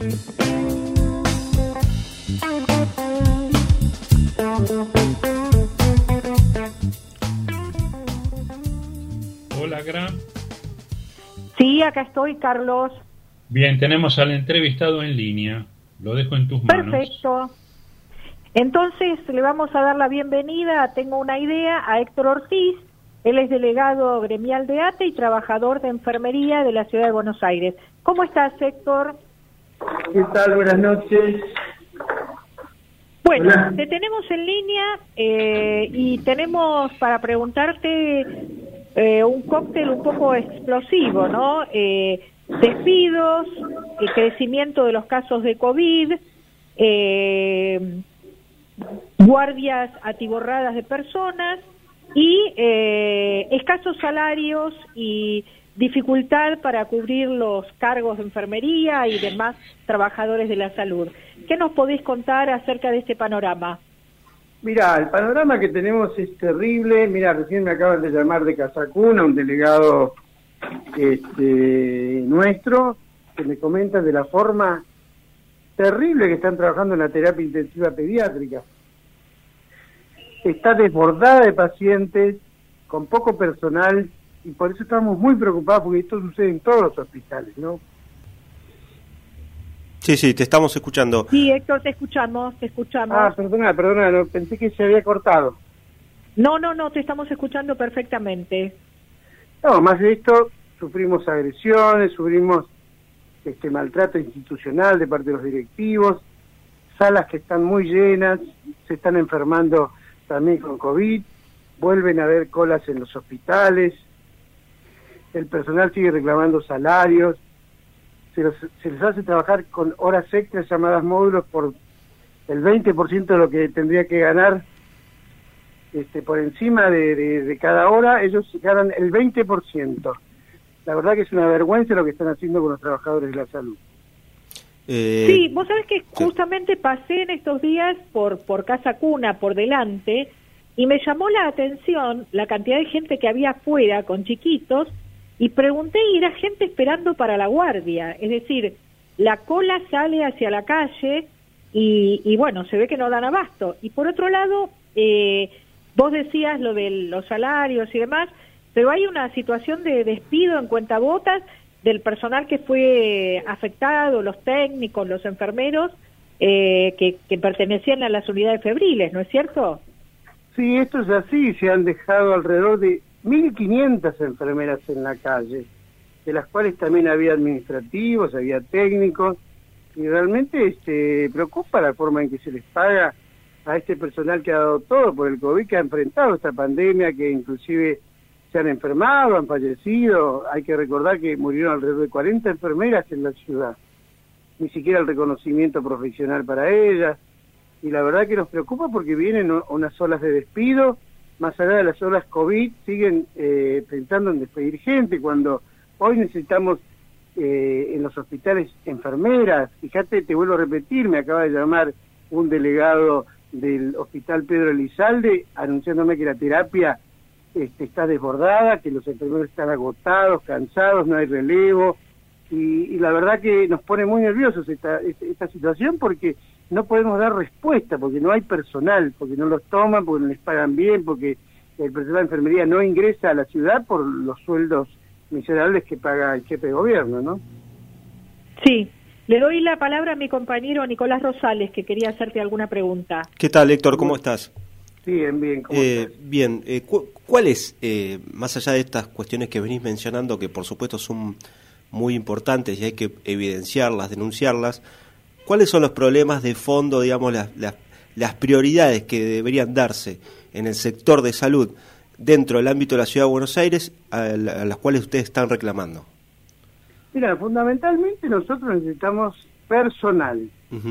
Hola, Gran. Sí, acá estoy, Carlos. Bien, tenemos al entrevistado en línea. Lo dejo en tus manos. Perfecto. Entonces le vamos a dar la bienvenida, tengo una idea, a Héctor Ortiz. Él es delegado gremial de ATE y trabajador de enfermería de la Ciudad de Buenos Aires. ¿Cómo estás, Héctor? ¿Qué tal? Buenas noches. Bueno, Hola. te tenemos en línea y tenemos para preguntarte un cóctel un poco explosivo, ¿no? Despidos, el crecimiento de los casos de COVID, guardias atiborradas de personas y escasos salarios y dificultad para cubrir los cargos de enfermería y demás trabajadores de la salud. ¿Qué nos podéis contar acerca de este panorama? Mira, el panorama que tenemos es terrible. Mira, recién me acaban de llamar de Casacuna, un delegado nuestro, que me comenta de la forma terrible que están trabajando en la terapia intensiva pediátrica. Está desbordada de pacientes, con poco personal, y por eso estamos muy preocupados, porque esto sucede en todos los hospitales, ¿no? Sí, te estamos escuchando. Sí, Héctor, te escuchamos. Ah, perdona, no, pensé que se había cortado. No, te estamos escuchando perfectamente. No, más de esto, sufrimos agresiones, sufrimos maltrato institucional de parte de los directivos, salas que están muy llenas, se están enfermando también con COVID, vuelven a haber colas en los hospitales, el personal sigue reclamando salarios, se les hace trabajar con horas extras llamadas módulos por el 20% de lo que tendría que ganar por encima de cada hora, ellos ganan el 20%. La verdad que es una vergüenza lo que están haciendo con los trabajadores de la salud. Sí, vos sabés que justamente pasé en estos días por Casa Cuna, por delante, y me llamó la atención la cantidad de gente que había afuera con chiquitos, y pregunté y era gente esperando para la guardia, es decir, la cola sale hacia la calle y bueno, se ve que no dan abasto. Y por otro lado, vos decías lo de los salarios y demás, pero hay una situación de despido en cuentagotas del personal que fue afectado, los técnicos, los enfermeros, que pertenecían a las unidades febriles, ¿no es cierto? Sí, esto es así, se han dejado alrededor de 1.500 enfermeras en la calle, de las cuales también había administrativos, había técnicos, y realmente preocupa la forma en que se les paga a este personal que ha dado todo por el COVID, que ha enfrentado esta pandemia, que inclusive se han enfermado, han fallecido. Hay que recordar que murieron alrededor de 40 enfermeras en la ciudad, ni siquiera el reconocimiento profesional para ellas, y la verdad que nos preocupa porque vienen unas olas de despido. Más allá de las olas COVID, siguen pensando en despedir gente, cuando hoy necesitamos en los hospitales enfermeras. Fíjate, te vuelvo a repetir, me acaba de llamar un delegado del Hospital Pedro Elizalde anunciándome que la terapia está desbordada, que los enfermeros están agotados, cansados, no hay relevo, y la verdad que nos pone muy nerviosos esta situación, porque no podemos dar respuesta, porque no hay personal, porque no los toman, porque no les pagan bien, porque el personal de enfermería no ingresa a la ciudad por los sueldos miserables que paga el jefe de gobierno, ¿no? Sí, le doy la palabra a mi compañero Nicolás Rosales, que quería hacerte alguna pregunta. ¿Qué tal, Héctor? ¿Cómo estás? Sí, bien, ¿cómo estás? Bien, ¿cuál es, más allá de estas cuestiones que venís mencionando, que por supuesto son muy importantes y hay que evidenciarlas, denunciarlas, cuáles son los problemas de fondo, digamos, las prioridades que deberían darse en el sector de salud dentro del ámbito de la Ciudad de Buenos Aires, a las cuales ustedes están reclamando? Mira, fundamentalmente nosotros necesitamos personal,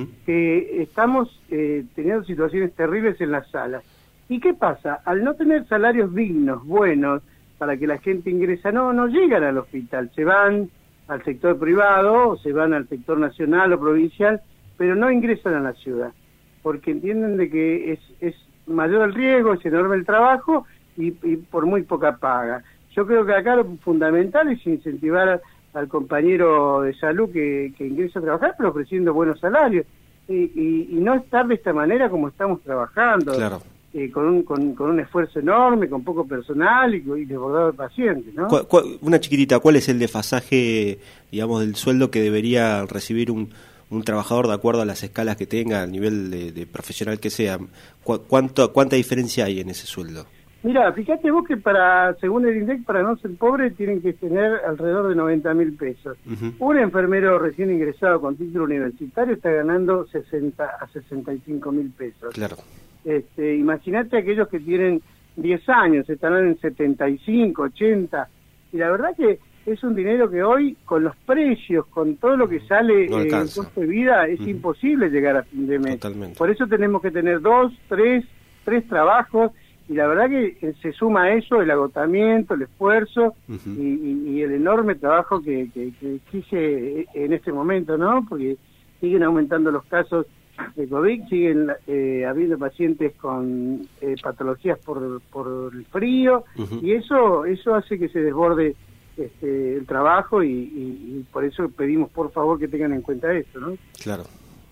que estamos teniendo situaciones terribles en las salas. ¿Y qué pasa? Al no tener salarios dignos, buenos, para que la gente ingresa, no llegan al hospital, se van al sector privado, o se van al sector nacional o provincial, pero no ingresan a la ciudad, porque entienden de que es mayor el riesgo, es enorme el trabajo y por muy poca paga. Yo creo que acá lo fundamental es incentivar al compañero de salud que ingresa a trabajar, pero ofreciendo buenos salarios. Y no estar de esta manera como estamos trabajando, claro. Con un esfuerzo enorme, con poco personal y desbordado de pacientes, ¿no? Una chiquitita, ¿cuál es el desfasaje, digamos, del sueldo que debería recibir un trabajador de acuerdo a las escalas que tenga, al nivel de profesional que sea? ¿Cuánta diferencia hay en ese sueldo? Mira, fíjate vos que según el INDEC, para no ser pobre, tienen que tener alrededor de 90.000 pesos. Uh-huh. Un enfermero recién ingresado con título universitario está ganando 60 a 65.000 pesos. Claro. Imagínate aquellos que tienen 10 años, estarán en 75, 80, y la verdad que es un dinero que hoy, con los precios, con todo lo que sale en costo de vida, es imposible llegar a fin de mes. Totalmente. Por eso tenemos que tener 2, 3 trabajos, y la verdad que se suma a eso el agotamiento, el esfuerzo y el enorme trabajo que exige en este momento, ¿no? Porque siguen aumentando los casos de COVID, siguen habiendo pacientes con patologías por el frío, y eso hace que se desborde el trabajo, y por eso pedimos por favor que tengan en cuenta eso, ¿no? Claro.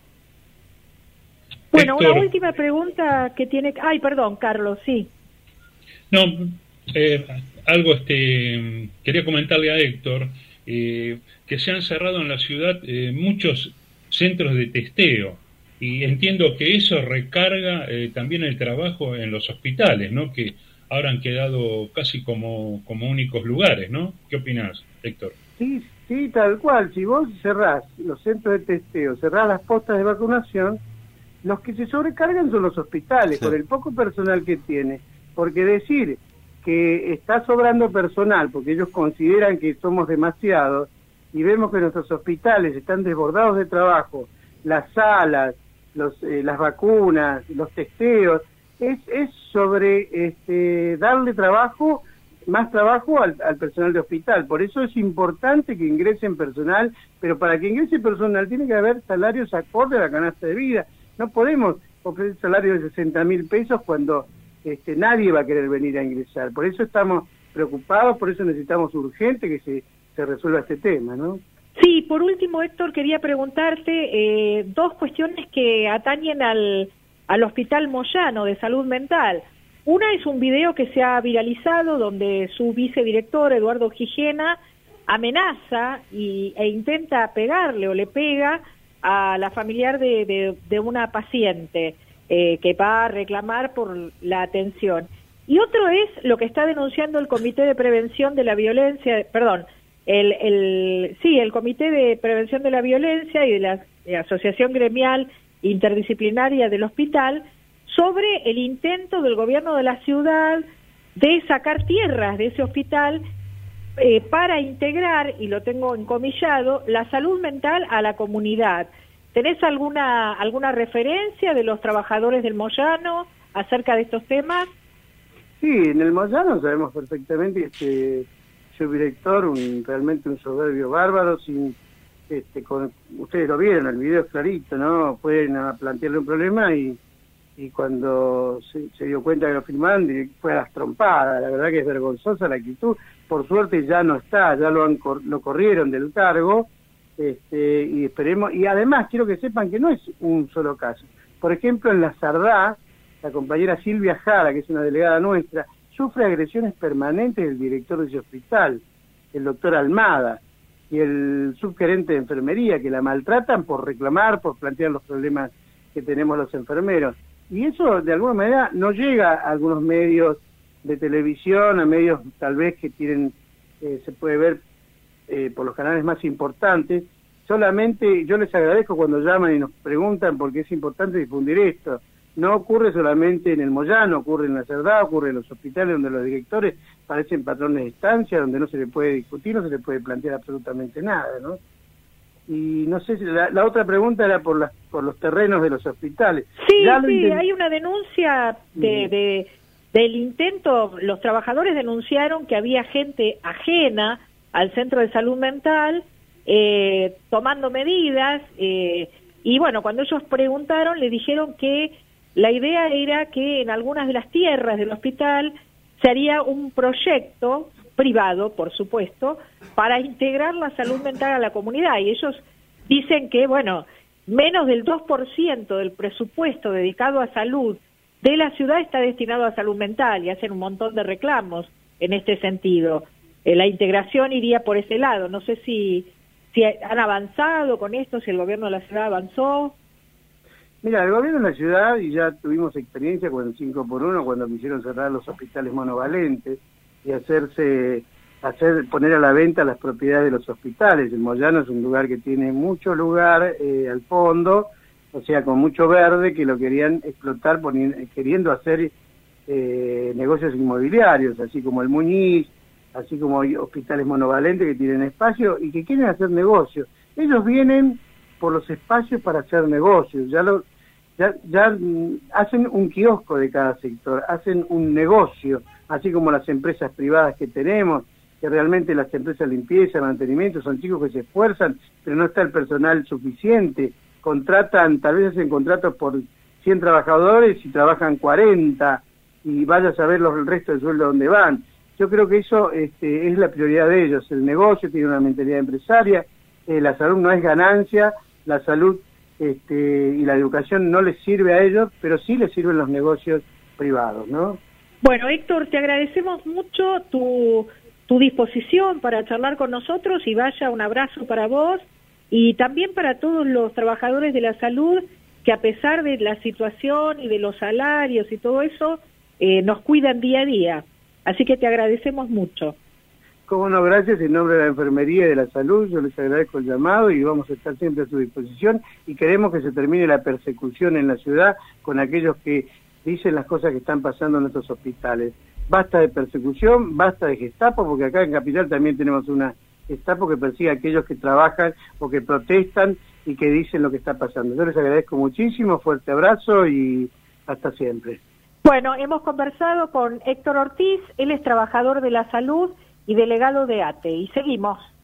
Bueno, Héctor, una última pregunta que tiene... Ay, perdón, Carlos, sí. No, algo quería comentarle a Héctor, que se han cerrado en la ciudad muchos centros de testeo, y entiendo que eso recarga también el trabajo en los hospitales, ¿no? Que ahora han quedado casi como únicos lugares, ¿no? ¿Qué opinás, Héctor? Sí, tal cual. Si vos cerrás los centros de testeo, cerrás las postas de vacunación, los que se sobrecargan son los hospitales, por el poco personal que tiene. Porque decir que está sobrando personal, porque ellos consideran que somos demasiados, y vemos que nuestros hospitales están desbordados de trabajo, las salas, las vacunas, los testeos, es sobre darle trabajo, más trabajo al personal de hospital. Por eso es importante que ingresen personal, pero para que ingrese personal tiene que haber salarios acorde a la canasta de vida. No podemos ofrecer salarios de 60.000 pesos cuando nadie va a querer venir a ingresar. Por eso estamos preocupados, por eso necesitamos urgente que se resuelva este tema, ¿no? Sí, por último, Héctor, quería preguntarte dos cuestiones que atañen al Hospital Moyano de Salud Mental. Una es un video que se ha viralizado donde su vicedirector, Eduardo Gijena, amenaza e intenta pegarle o le pega a la familiar de una paciente que va a reclamar por la atención. Y otro es lo que está denunciando el Comité de Prevención de la Violencia, el Comité de Prevención de la Violencia y de la Asociación Gremial Interdisciplinaria del Hospital sobre el intento del gobierno de la ciudad de sacar tierras de ese hospital para integrar, y lo tengo encomillado, la salud mental a la comunidad. ¿Tenés alguna referencia de los trabajadores del Moyano acerca de estos temas? Sí, en el Moyano sabemos perfectamente que subdirector, realmente un soberbio bárbaro, ustedes lo vieron, el video es clarito, ¿no? Pueden plantearle un problema y cuando se dio cuenta que lo filmaron, fue a las trompadas. La verdad que es vergonzosa la actitud. Por suerte ya no está, ya lo corrieron del cargo, y esperemos. Y además quiero que sepan que no es un solo caso. Por ejemplo, en la Sardá, la compañera Silvia Jara, que es una delegada nuestra, sufre agresiones permanentes del director de ese hospital, el doctor Almada, y el subgerente de enfermería, que la maltratan por reclamar, por plantear los problemas que tenemos los enfermeros. Y eso, de alguna manera, no llega a algunos medios de televisión, a medios tal vez que tienen, se puede ver por los canales más importantes. Solamente yo les agradezco cuando llaman y nos preguntan, porque es importante difundir esto. No ocurre solamente en el Moyano, ocurre en la Cerdá, ocurre en los hospitales donde los directores parecen patrones de estancia, donde no se le puede discutir, no se le puede plantear absolutamente nada, ¿no? Y no sé si la otra pregunta era por los terrenos de los hospitales. Sí, hay una denuncia del intento. Los trabajadores denunciaron que había gente ajena al centro de salud mental tomando medidas, y bueno, cuando ellos preguntaron le dijeron que la idea era que en algunas de las tierras del hospital se haría un proyecto privado, por supuesto, para integrar la salud mental a la comunidad. Y ellos dicen que, bueno, menos del 2% del presupuesto dedicado a salud de la ciudad está destinado a salud mental, y hacen un montón de reclamos en este sentido. La integración iría por ese lado. No sé si han avanzado con esto, si el gobierno de la ciudad avanzó. Mira, el gobierno de la ciudad, y ya tuvimos experiencia con el 5x1, cuando quisieron cerrar los hospitales monovalentes y poner a la venta las propiedades de los hospitales. El Moyano es un lugar que tiene mucho lugar al fondo, o sea, con mucho verde, que lo querían explotar queriendo hacer negocios inmobiliarios, así como el Muñiz, así como hay hospitales monovalentes que tienen espacio y que quieren hacer negocios. Ellos vienen por los espacios para hacer negocios, ya hacen un kiosco de cada sector, hacen un negocio, así como las empresas privadas que tenemos, que realmente las empresas de limpieza, mantenimiento, son chicos que se esfuerzan, pero no está el personal suficiente, contratan, tal vez hacen contratos por 100 trabajadores y trabajan 40, y vaya a saber el resto del sueldo dónde van. Yo creo que eso es la prioridad de ellos. El negocio tiene una mentalidad empresaria, la salud no es ganancia, la salud y la educación no les sirve a ellos, pero sí les sirven los negocios privados, ¿no? Bueno, Héctor, te agradecemos mucho tu disposición para charlar con nosotros, y vaya, un abrazo para vos y también para todos los trabajadores de la salud que, a pesar de la situación y de los salarios y todo eso, nos cuidan día a día. Así que te agradecemos mucho. Cómo no, gracias. En nombre de la Enfermería y de la Salud, yo les agradezco el llamado y vamos a estar siempre a su disposición, y queremos que se termine la persecución en la ciudad con aquellos que dicen las cosas que están pasando en nuestros hospitales. Basta de persecución, basta de Gestapo, porque acá en Capital también tenemos una Gestapo que persigue a aquellos que trabajan o que protestan y que dicen lo que está pasando. Yo les agradezco muchísimo, fuerte abrazo y hasta siempre. Bueno, hemos conversado con Héctor Ortiz, él es trabajador de la salud y delegado de ATE, y seguimos.